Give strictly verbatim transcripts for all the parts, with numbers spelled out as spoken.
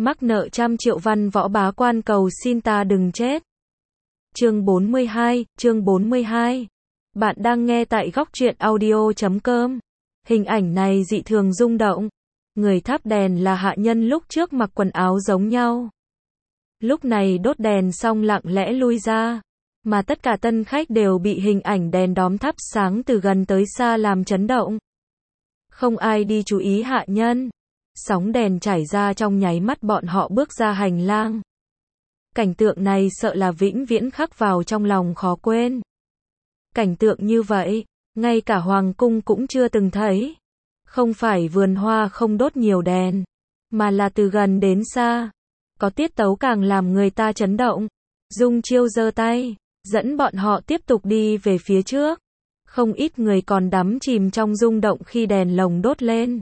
Mắc nợ trăm triệu văn võ bá quan cầu xin ta đừng chết. Chương bốn mươi hai, chương bốn mươi hai. Bạn đang nghe tại góc truyện audio chấm com. Hình ảnh này dị thường rung động. Người thắp đèn là hạ nhân lúc trước mặc quần áo giống nhau. Lúc này đốt đèn xong lặng lẽ lui ra. Mà tất cả tân khách đều bị hình ảnh đèn đóm thắp sáng từ gần tới xa làm chấn động. Không ai đi chú ý hạ nhân. Sóng đèn trải ra trong nháy mắt bọn họ bước ra hành lang. Cảnh tượng này sợ là vĩnh viễn khắc vào trong lòng khó quên. Cảnh tượng như vậy, ngay cả hoàng cung cũng chưa từng thấy. Không phải vườn hoa không đốt nhiều đèn, mà là từ gần đến xa. Có tiết tấu càng làm người ta chấn động. Dung Chiêu giơ tay, dẫn bọn họ tiếp tục đi về phía trước. Không ít người còn đắm chìm trong rung động khi đèn lồng đốt lên.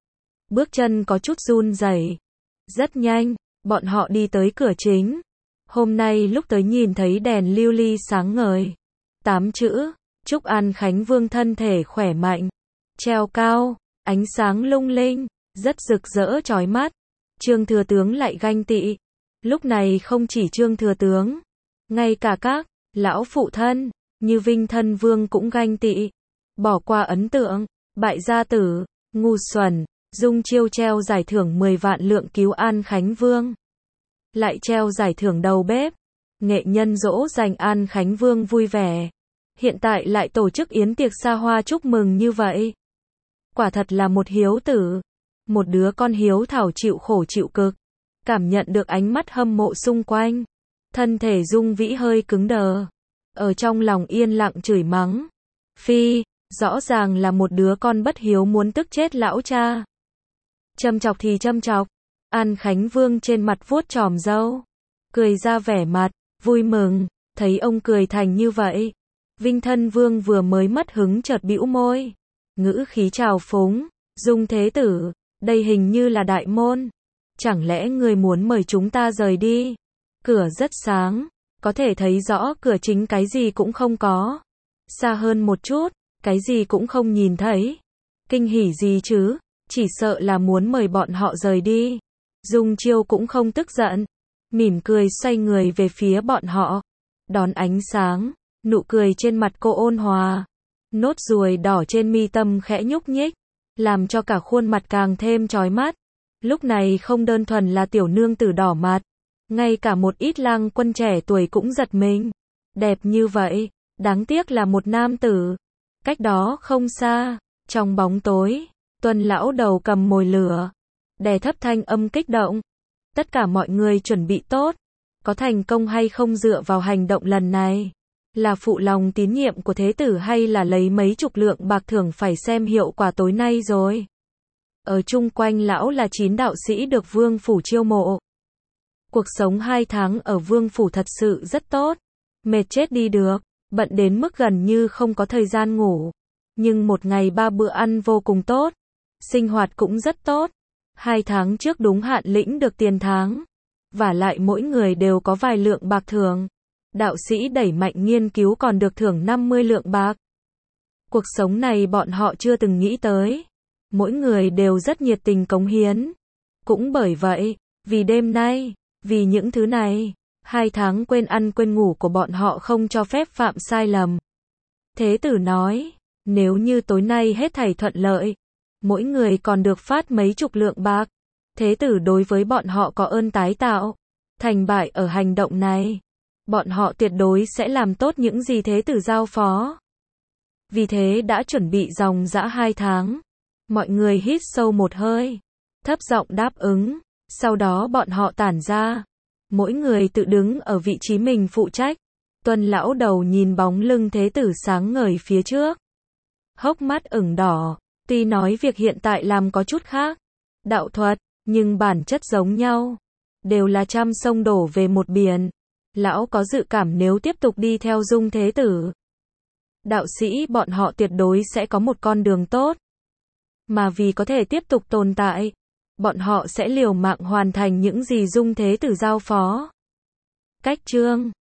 Bước chân có chút run rẩy. Rất nhanh, bọn họ đi tới cửa chính. Hôm nay lúc tới nhìn thấy đèn lưu ly sáng ngời. Tám chữ, chúc An Khánh Vương thân thể khỏe mạnh. Treo cao, ánh sáng lung linh, rất rực rỡ chói mắt. Trương thừa tướng lại ganh tị. Lúc này không chỉ Trương thừa tướng, ngay cả các lão phụ thân, như Vinh Thân Vương cũng ganh tị. Bỏ qua ấn tượng, bại gia tử, ngu xuẩn. Dung Chiêu treo giải thưởng mười vạn lượng cứu An Khánh Vương. Lại treo giải thưởng đầu bếp. Nghệ nhân dỗ dành An Khánh Vương vui vẻ. Hiện tại lại tổ chức yến tiệc xa hoa chúc mừng như vậy. Quả thật là một hiếu tử. Một đứa con hiếu thảo chịu khổ chịu cực. Cảm nhận được ánh mắt hâm mộ xung quanh. Thân thể Dung Vĩ hơi cứng đờ. Ở trong lòng yên lặng chửi mắng. Phi, rõ ràng là một đứa con bất hiếu muốn tức chết lão cha. Châm chọc thì châm chọc. An Khánh Vương trên mặt vuốt chòm râu, cười ra vẻ mặt vui mừng. Thấy ông cười thành như vậy, Vinh Thân Vương vừa mới mất hứng chợt bĩu môi, ngữ khí trào phúng. Dung thế tử, đây hình như là đại môn. Chẳng lẽ người muốn mời chúng ta rời đi? Cửa rất sáng, có thể thấy rõ cửa chính cái gì cũng không có. Xa hơn một chút, cái gì cũng không nhìn thấy. Kinh hỉ gì chứ? Chỉ sợ là muốn mời bọn họ rời đi. Dung Chiêu cũng không tức giận, mỉm cười xoay người về phía bọn họ. Đón ánh sáng, nụ cười trên mặt cô ôn hòa. Nốt ruồi đỏ trên mi tâm khẽ nhúc nhích, làm cho cả khuôn mặt càng thêm chói mắt. Lúc này không đơn thuần là tiểu nương tử đỏ mặt, ngay cả một ít lang quân trẻ tuổi cũng giật mình. Đẹp như vậy, đáng tiếc là một nam tử. Cách đó không xa, trong bóng tối, Tuân lão đầu cầm mồi lửa, đè thấp thanh âm kích động. Tất cả mọi người chuẩn bị tốt. Có thành công hay không dựa vào hành động lần này. Là phụ lòng tín nhiệm của thế tử hay là lấy mấy chục lượng bạc thưởng phải xem hiệu quả tối nay rồi. Ở chung quanh lão là chín đạo sĩ được vương phủ chiêu mộ. Cuộc sống hai tháng ở vương phủ thật sự rất tốt. Mệt chết đi được, bận đến mức gần như không có thời gian ngủ. Nhưng một ngày ba bữa ăn vô cùng tốt. Sinh hoạt cũng rất tốt. Hai tháng trước đúng hạn lĩnh được tiền tháng. Và lại mỗi người đều có vài lượng bạc thưởng. Đạo sĩ đẩy mạnh nghiên cứu còn được thưởng năm mươi lượng bạc. Cuộc sống này bọn họ chưa từng nghĩ tới. Mỗi người đều rất nhiệt tình cống hiến. Cũng bởi vậy, vì đêm nay, vì những thứ này, hai tháng quên ăn quên ngủ của bọn họ không cho phép phạm sai lầm. Thế tử nói, nếu như tối nay hết thảy thuận lợi, mỗi người còn được phát mấy chục lượng bạc. Thế tử đối với bọn họ có ơn tái tạo. Thành bại ở hành động này, bọn họ tuyệt đối sẽ làm tốt những gì thế tử giao phó. Vì thế đã chuẩn bị dòng dã hai tháng. Mọi người hít sâu một hơi, thấp giọng đáp ứng. Sau đó bọn họ tản ra. Mỗi người tự đứng ở vị trí mình phụ trách. Tuân lão đầu nhìn bóng lưng thế tử sáng ngời phía trước. Hốc mắt ửng đỏ. Tuy nói việc hiện tại làm có chút khác, đạo thuật, nhưng bản chất giống nhau. Đều là trăm sông đổ về một biển. Lão có dự cảm nếu tiếp tục đi theo Dung thế tử, đạo sĩ bọn họ tuyệt đối sẽ có một con đường tốt. Mà vì có thể tiếp tục tồn tại, bọn họ sẽ liều mạng hoàn thành những gì Dung thế tử giao phó. Cách chương